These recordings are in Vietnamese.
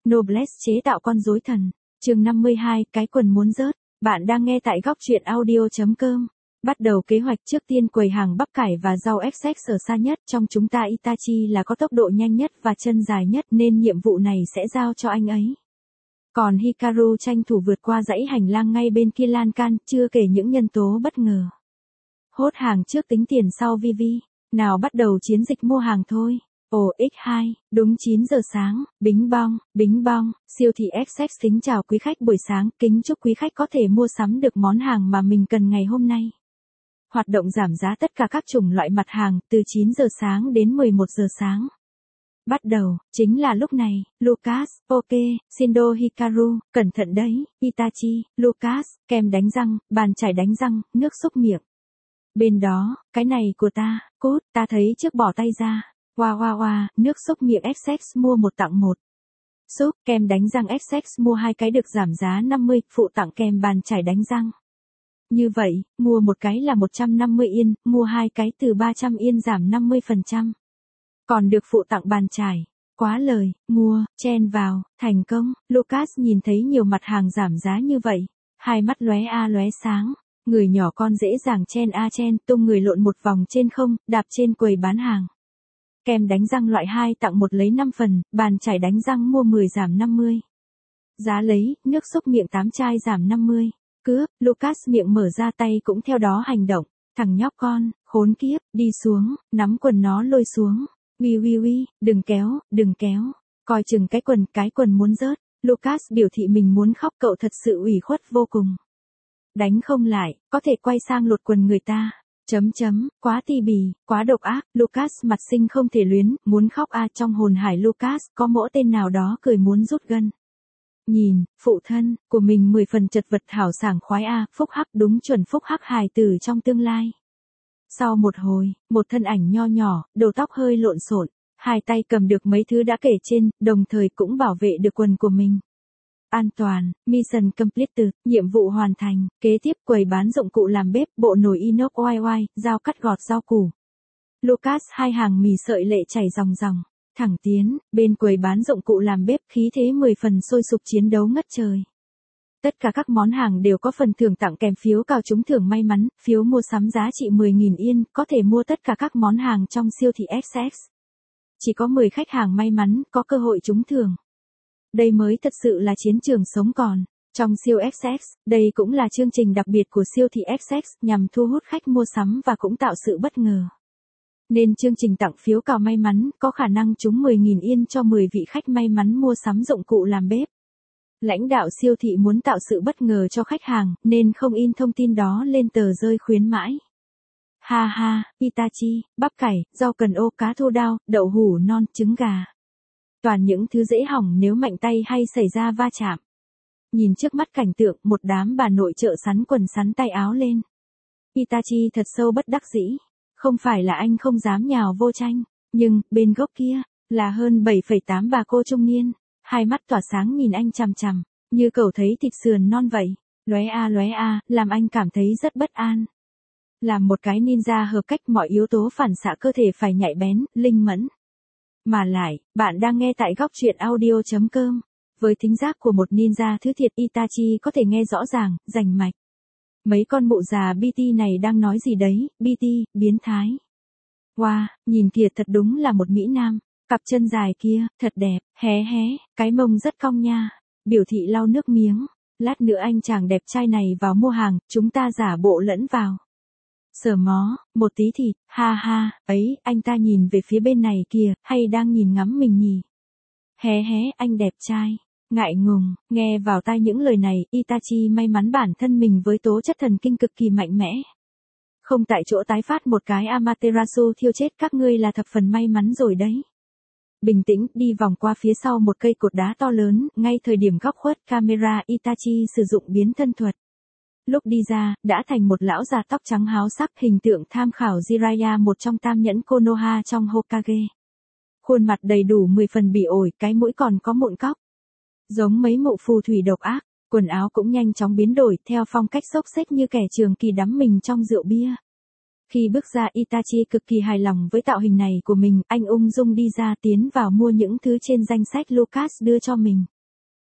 Noblesse chế tạo con rối thần. Chương 52, cái quần muốn rớt. Bạn đang nghe tại góc truyện audio.com. Bắt đầu kế hoạch. Trước tiên quầy hàng bắp cải và rau XX ở xa nhất trong chúng ta. Itachi là có tốc độ nhanh nhất và chân dài nhất nên nhiệm vụ này sẽ giao cho anh ấy. Còn Hikaru tranh thủ vượt qua dãy hành lang ngay bên kia lan can, chưa kể những nhân tố bất ngờ. Hốt hàng trước tính tiền sau Vivi. Nào bắt đầu chiến dịch mua hàng thôi. Ồ X2, đúng 9 giờ sáng, bính bong, siêu thị XX kính chào quý khách buổi sáng, kính chúc quý khách có thể mua sắm được món hàng mà mình cần ngày hôm nay. Hoạt động giảm giá tất cả các chủng loại mặt hàng, từ 9 giờ sáng đến 11 giờ sáng. Bắt đầu, chính là lúc này, Lucas, ok, Shindo Hikaru, cẩn thận đấy, Itachi, Lucas, kem đánh răng, bàn chải đánh răng, nước xúc miệng. Bên đó, cái này của ta, cút, ta thấy trước bỏ tay ra. Wow, nước xúc miệng XX mua một tặng một. Xúc, kem đánh răng XX mua 2 cái được giảm giá 50, phụ tặng kem bàn chải đánh răng. Như vậy, mua một cái là 150 yên, mua 2 cái từ 300 yên giảm 50%. Còn được phụ tặng bàn chải. Quá lời, mua, chen vào, thành công. Lucas nhìn thấy nhiều mặt hàng giảm giá như vậy. Hai mắt lóe sáng. Người nhỏ con dễ dàng chen, tung người lộn một vòng trên không, đạp trên quầy bán hàng. Kem đánh răng loại 2 tặng 1 lấy 5 phần, bàn chải đánh răng mua 10 giảm 50. Giá lấy, nước xúc miệng 8 chai giảm 50. Cướp, Lucas miệng mở ra tay cũng theo đó hành động. Thằng nhóc con, khốn kiếp, đi xuống, nắm quần nó lôi xuống. Uy, đừng kéo. Coi chừng cái quần muốn rớt. Lucas biểu thị mình muốn khóc, cậu thật sự ủy khuất vô cùng. Đánh không lại, có thể quay sang lột quần người ta. Quá ti bì, quá độc ác, Lucas mặt sinh không thể luyến, muốn khóc trong hồn hải Lucas, có mỗi tên nào đó cười muốn rút gân. Nhìn, phụ thân, của mình 10 phần chật vật thảo sảng khoái phúc hắc đúng chuẩn phúc hắc hài tử trong tương lai. Sau một hồi, một thân ảnh nho nhỏ, đầu tóc hơi lộn xộn, hai tay cầm được mấy thứ đã kể trên, đồng thời cũng bảo vệ được quần của mình. An toàn, mission completed, nhiệm vụ hoàn thành. Kế tiếp quầy bán dụng cụ làm bếp, bộ nồi inox oai, dao cắt gọt rau củ. Lucas 2 hàng mì sợi lệ chảy ròng. Thẳng tiến, bên quầy bán dụng cụ làm bếp khí thế 10 phần sôi sục chiến đấu ngất trời. Tất cả các món hàng đều có phần thưởng tặng kèm phiếu cào trúng thưởng may mắn, phiếu mua sắm giá trị 10.000 yên, có thể mua tất cả các món hàng trong siêu thị XX. Chỉ có 10 khách hàng may mắn có cơ hội trúng thưởng. Đây mới thật sự là chiến trường sống còn. Trong siêu XX, đây cũng là chương trình đặc biệt của siêu thị XX nhằm thu hút khách mua sắm và cũng tạo sự bất ngờ. Nên chương trình tặng phiếu cào may mắn có khả năng trúng 10.000 yên cho 10 vị khách may mắn mua sắm dụng cụ làm bếp. Lãnh đạo siêu thị muốn tạo sự bất ngờ cho khách hàng nên không in thông tin đó lên tờ rơi khuyến mãi. Ha, Itachi, bắp cải, rau cần ô, cá thô đao, đậu hủ non, trứng gà. Toàn những thứ dễ hỏng nếu mạnh tay hay xảy ra va chạm. Nhìn trước mắt cảnh tượng, một đám bà nội trợ sắn quần sắn tay áo lên. Itachi thật sâu bất đắc dĩ. Không phải là anh không dám nhào vô tranh, nhưng, bên góc kia, là hơn 7,8 bà cô trung niên. Hai mắt tỏa sáng nhìn anh chằm, như cậu thấy thịt sườn non vậy. Lóe làm anh cảm thấy rất bất an. Làm một cái ninja hợp cách mọi yếu tố phản xạ cơ thể phải nhạy bén, linh mẫn. Mà lại, bạn đang nghe tại góc truyện audio.com. Với thính giác của một ninja thứ thiệt, Itachi có thể nghe rõ ràng, rành mạch. Mấy con mụ già BT này đang nói gì đấy, BT, biến thái. Wow, nhìn kìa thật đúng là một mỹ nam. Cặp chân dài kia, thật đẹp, hé, cái mông rất cong nha. Biểu thị lau nước miếng. Lát nữa anh chàng đẹp trai này vào mua hàng, chúng ta giả bộ lẫn vào. Sờ mó, một tí thịt, ha, ấy, anh ta nhìn về phía bên này kìa, hay đang nhìn ngắm mình nhỉ? Hé, anh đẹp trai. Ngại ngùng, nghe vào tai những lời này, Itachi may mắn bản thân mình với tố chất thần kinh cực kỳ mạnh mẽ. Không tại chỗ tái phát một cái Amaterasu thiêu chết các ngươi là thập phần may mắn rồi đấy. Bình tĩnh, đi vòng qua phía sau một cây cột đá to lớn, ngay thời điểm góc khuất camera Itachi sử dụng biến thân thuật. Lúc đi ra, đã thành một lão già tóc trắng háo sắc, hình tượng tham khảo Jiraiya, một trong tam nhẫn Konoha trong Hokage. Khuôn mặt đầy đủ 10 phần bỉ ổi, cái mũi còn có mụn cóc. Giống mấy mụ phù thủy độc ác, quần áo cũng nhanh chóng biến đổi theo phong cách xốc xếch như kẻ trường kỳ đắm mình trong rượu bia. Khi bước ra, Itachi cực kỳ hài lòng với tạo hình này của mình, anh ung dung đi ra tiến vào mua những thứ trên danh sách Lucas đưa cho mình.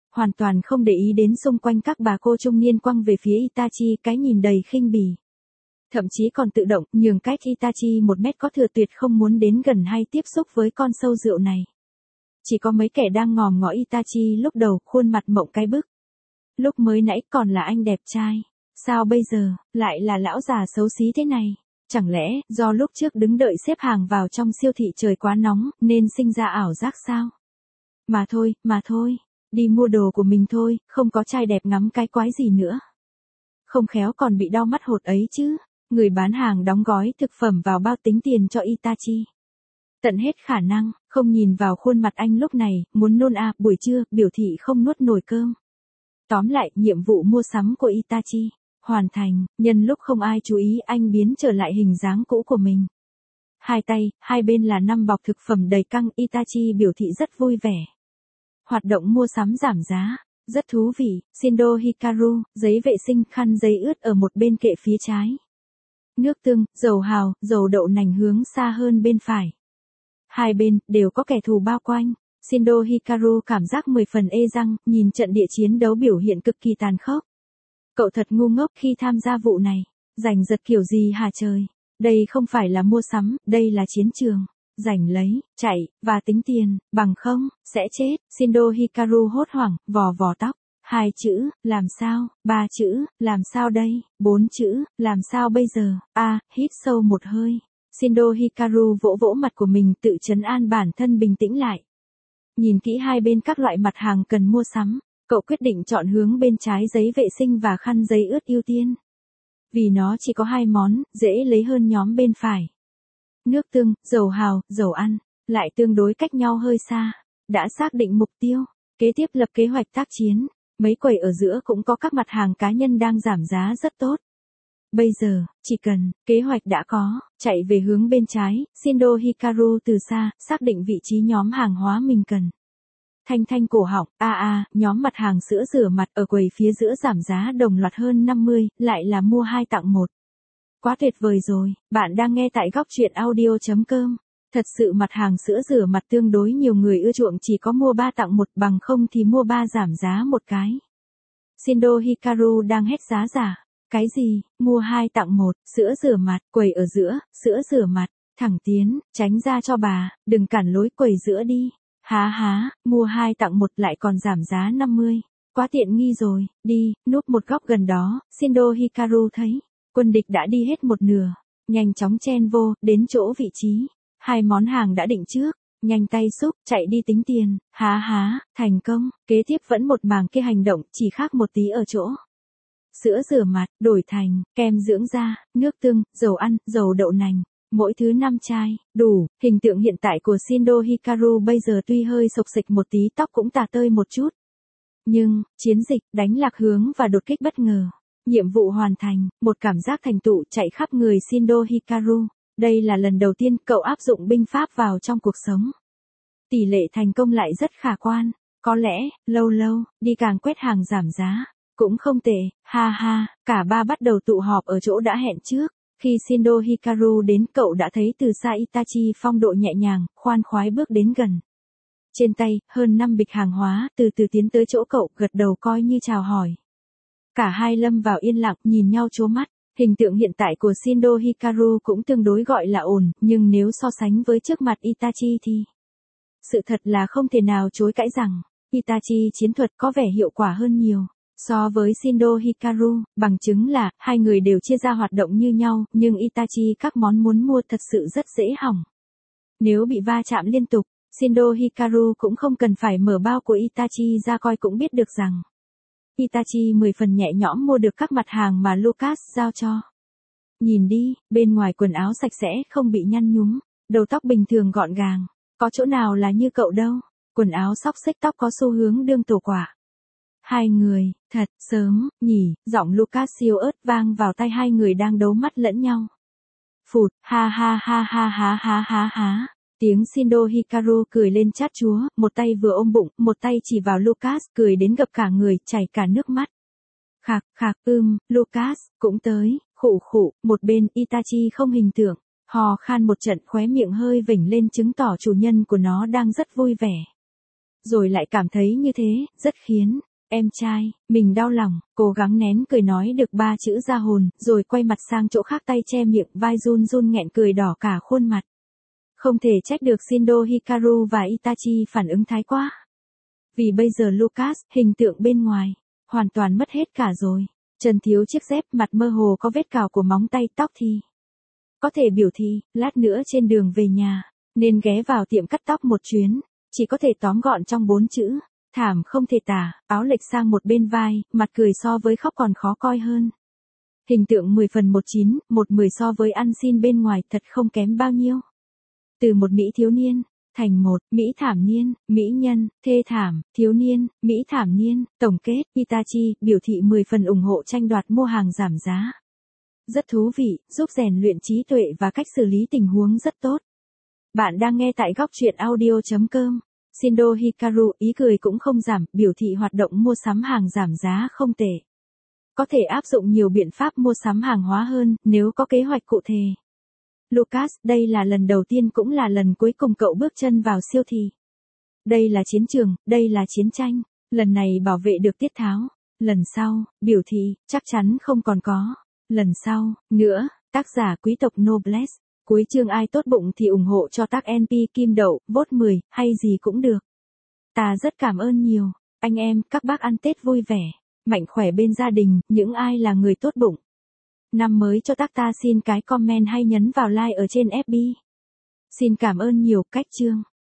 hoàn toàn không để ý đến xung quanh các bà cô trung niên quăng về phía Itachi cái nhìn đầy khinh bỉ. Thậm chí còn tự động nhường cách Itachi 1 mét có thừa, tuyệt không muốn đến gần hay tiếp xúc với con sâu rượu này. Chỉ có mấy kẻ đang ngòm ngó Itachi lúc đầu, khuôn mặt mộng cái bức. Lúc mới nãy còn là anh đẹp trai, sao bây giờ lại là lão già xấu xí thế này? Chẳng lẽ do lúc trước đứng đợi xếp hàng vào trong siêu thị trời quá nóng nên sinh ra ảo giác sao? Mà thôi, đi mua đồ của mình thôi, không có trai đẹp ngắm cái quái gì nữa. Không khéo còn bị đau mắt hột ấy chứ. Người bán hàng đóng gói thực phẩm vào bao tính tiền cho Itachi. Tận hết khả năng, không nhìn vào khuôn mặt anh lúc này, muốn nôn buổi trưa, biểu thị không nuốt nổi cơm. Tóm lại, nhiệm vụ mua sắm của Itachi hoàn thành, nhân lúc không ai chú ý anh biến trở lại hình dáng cũ của mình. Hai tay, hai bên là 5 bọc thực phẩm đầy căng, Itachi biểu thị rất vui vẻ. Hoạt động mua sắm giảm giá, rất thú vị. Shindo Hikaru, giấy vệ sinh, khăn giấy ướt ở một bên kệ phía trái. Nước tương, dầu hào, dầu đậu nành hướng xa hơn bên phải. Hai bên đều có kẻ thù bao quanh. Shindo Hikaru cảm giác 10 phần ê răng, nhìn trận địa chiến đấu biểu hiện cực kỳ tàn khốc. Cậu thật ngu ngốc khi tham gia vụ này. Giành giật kiểu gì hả trời? Đây không phải là mua sắm, đây là chiến trường. Giành lấy, chạy, và tính tiền, bằng không, sẽ chết. Shindo Hikaru hốt hoảng, vò vò tóc. 2 chữ, làm sao? 3 chữ, làm sao đây? 4 chữ, làm sao bây giờ? Hít sâu một hơi. Shindo Hikaru vỗ vỗ mặt của mình, tự trấn an bản thân bình tĩnh lại. Nhìn kỹ hai bên các loại mặt hàng cần mua sắm, cậu quyết định chọn hướng bên trái, giấy vệ sinh và khăn giấy ướt ưu tiên. Vì nó chỉ có 2 món, dễ lấy hơn nhóm bên phải. Nước tương, dầu hào, dầu ăn, lại tương đối cách nhau hơi xa. Đã xác định mục tiêu, kế tiếp lập kế hoạch tác chiến. Mấy quầy ở giữa cũng có các mặt hàng cá nhân đang giảm giá rất tốt. Bây giờ, chỉ cần, kế hoạch đã có, chạy về hướng bên trái, Shindo Hikaru từ xa, xác định vị trí nhóm hàng hóa mình cần. Thanh cổ họng, nhóm mặt hàng sữa rửa mặt ở quầy phía giữa giảm giá đồng loạt hơn 50, lại là mua 2 tặng 1. Quá tuyệt vời rồi, bạn đang nghe tại góc truyện audio.com. Thật sự mặt hàng sữa rửa mặt tương đối nhiều người ưa chuộng, chỉ có mua 3 tặng 1, bằng không thì mua 3 giảm giá 1 cái. Shindo Hikaru đang hét giá giả. Cái gì, mua 2 tặng 1, sữa rửa mặt, quầy ở giữa, sữa rửa mặt, thẳng tiến, tránh ra cho bà, đừng cản lối quầy giữa đi. Há, mua 2 tặng 1 lại còn giảm giá 50. Quá tiện nghi rồi, đi, núp một góc gần đó. Shindo Hikaru thấy, quân địch đã đi hết một nửa, nhanh chóng chen vô, đến chỗ vị trí. 2 món hàng đã định trước, nhanh tay xúc, chạy đi tính tiền. Há, thành công. Kế tiếp vẫn một màng kia hành động, chỉ khác một tí ở chỗ. Sữa rửa mặt, đổi thành, kem dưỡng da, nước tương, dầu ăn, dầu đậu nành. Mỗi thứ 5 chai, đủ. Hình tượng hiện tại của Shindo Hikaru bây giờ tuy hơi xộc xệch một tí, tóc cũng tà tơi một chút. Nhưng, chiến dịch, đánh lạc hướng và đột kích bất ngờ. Nhiệm vụ hoàn thành, một cảm giác thành tựu chạy khắp người Shindo Hikaru. Đây là lần đầu tiên cậu áp dụng binh pháp vào trong cuộc sống. Tỷ lệ thành công lại rất khả quan. Có lẽ, lâu, đi càng quét hàng giảm giá. Cũng không tệ, ha, cả ba bắt đầu tụ họp ở chỗ đã hẹn trước. Khi Shindo Hikaru đến, cậu đã thấy từ xa Itachi phong độ nhẹ nhàng, khoan khoái bước đến gần. Trên tay, hơn 5 bịch hàng hóa, từ từ tiến tới chỗ cậu, gật đầu coi như chào hỏi. Cả hai lâm vào yên lặng, nhìn nhau trố mắt. Hình tượng hiện tại của Shindo Hikaru cũng tương đối gọi là ổn, nhưng nếu so sánh với trước mặt Itachi thì... Sự thật là không thể nào chối cãi rằng, Itachi chiến thuật có vẻ hiệu quả hơn nhiều. So với Shindo Hikaru, bằng chứng là, hai người đều chia ra hoạt động như nhau, nhưng Itachi các món muốn mua thật sự rất dễ hỏng. Nếu bị va chạm liên tục, Shindo Hikaru cũng không cần phải mở bao của Itachi ra coi cũng biết được rằng, Itachi 10 phần nhẹ nhõm mua được các mặt hàng mà Lucas giao cho. Nhìn đi, bên ngoài quần áo sạch sẽ không bị nhăn nhúm, đầu tóc bình thường gọn gàng, có chỗ nào là như cậu đâu, quần áo xóc xếch, tóc có xu hướng đương tổ quả. Hai người, thật sớm, nhỉ, giọng Lucas siêu ớt vang vào tai hai người đang đấu mắt lẫn nhau. Phụt, ha. Tiếng Shindo Hikaru cười lên chát chúa, một tay vừa ôm bụng, một tay chỉ vào Lucas, cười đến gập cả người, chảy cả nước mắt. Khạc, Lucas, cũng tới, khụ, một bên Itachi không hình tượng, hò khan một trận, khóe miệng hơi vểnh lên chứng tỏ chủ nhân của nó đang rất vui vẻ. rồi lại cảm thấy như thế, rất khiến em trai mình đau lòng, cố gắng nén cười nói được 3 chữ ra hồn, rồi quay mặt sang chỗ khác tay che miệng, vai run run nghẹn cười đỏ cả khuôn mặt. Không thể trách được Shindo Hikaru và Itachi phản ứng thái quá. Vì bây giờ Lucas, hình tượng bên ngoài, hoàn toàn mất hết cả rồi. Chân thiếu chiếc dép, mặt mơ hồ có vết cào của móng tay, tóc thì có thể biểu thị, lát nữa trên đường về nhà, nên ghé vào tiệm cắt tóc một chuyến, chỉ có thể tóm gọn trong 4 chữ. Thảm không thể tả, áo lệch sang một bên vai, mặt cười so với khóc còn khó coi hơn. Hình tượng 10 phần 19, 1/10 so với ăn xin bên ngoài, thật không kém bao nhiêu. Từ một Mỹ thiếu niên, thành một Mỹ thảm niên, Mỹ nhân, thê thảm, thiếu niên, Mỹ thảm niên. Tổng kết, Itachi biểu thị 10 phần ủng hộ tranh đoạt mua hàng giảm giá. Rất thú vị, giúp rèn luyện trí tuệ và cách xử lý tình huống rất tốt. Bạn đang nghe tại góc truyện audio.com. Shindo Hikaru ý cười cũng không giảm, biểu thị hoạt động mua sắm hàng giảm giá không tệ. Có thể áp dụng nhiều biện pháp mua sắm hàng hóa hơn nếu có kế hoạch cụ thể. Lucas, đây là lần đầu tiên cũng là lần cuối cùng cậu bước chân vào siêu thị. Đây là chiến trường, đây là chiến tranh. Lần này bảo vệ được Tiết Tháo. Lần sau, biểu thị, chắc chắn không còn có. Lần sau, nữa, tác giả quý tộc Noblesse. Cuối chương ai tốt bụng thì ủng hộ cho tác NP Kim Đậu, vote 10, hay gì cũng được. Ta rất cảm ơn nhiều. Anh em, các bác ăn Tết vui vẻ, mạnh khỏe bên gia đình, những ai là người tốt bụng. Năm mới cho tác ta xin cái comment hay nhấn vào like ở trên FB. Xin cảm ơn nhiều, cách chương.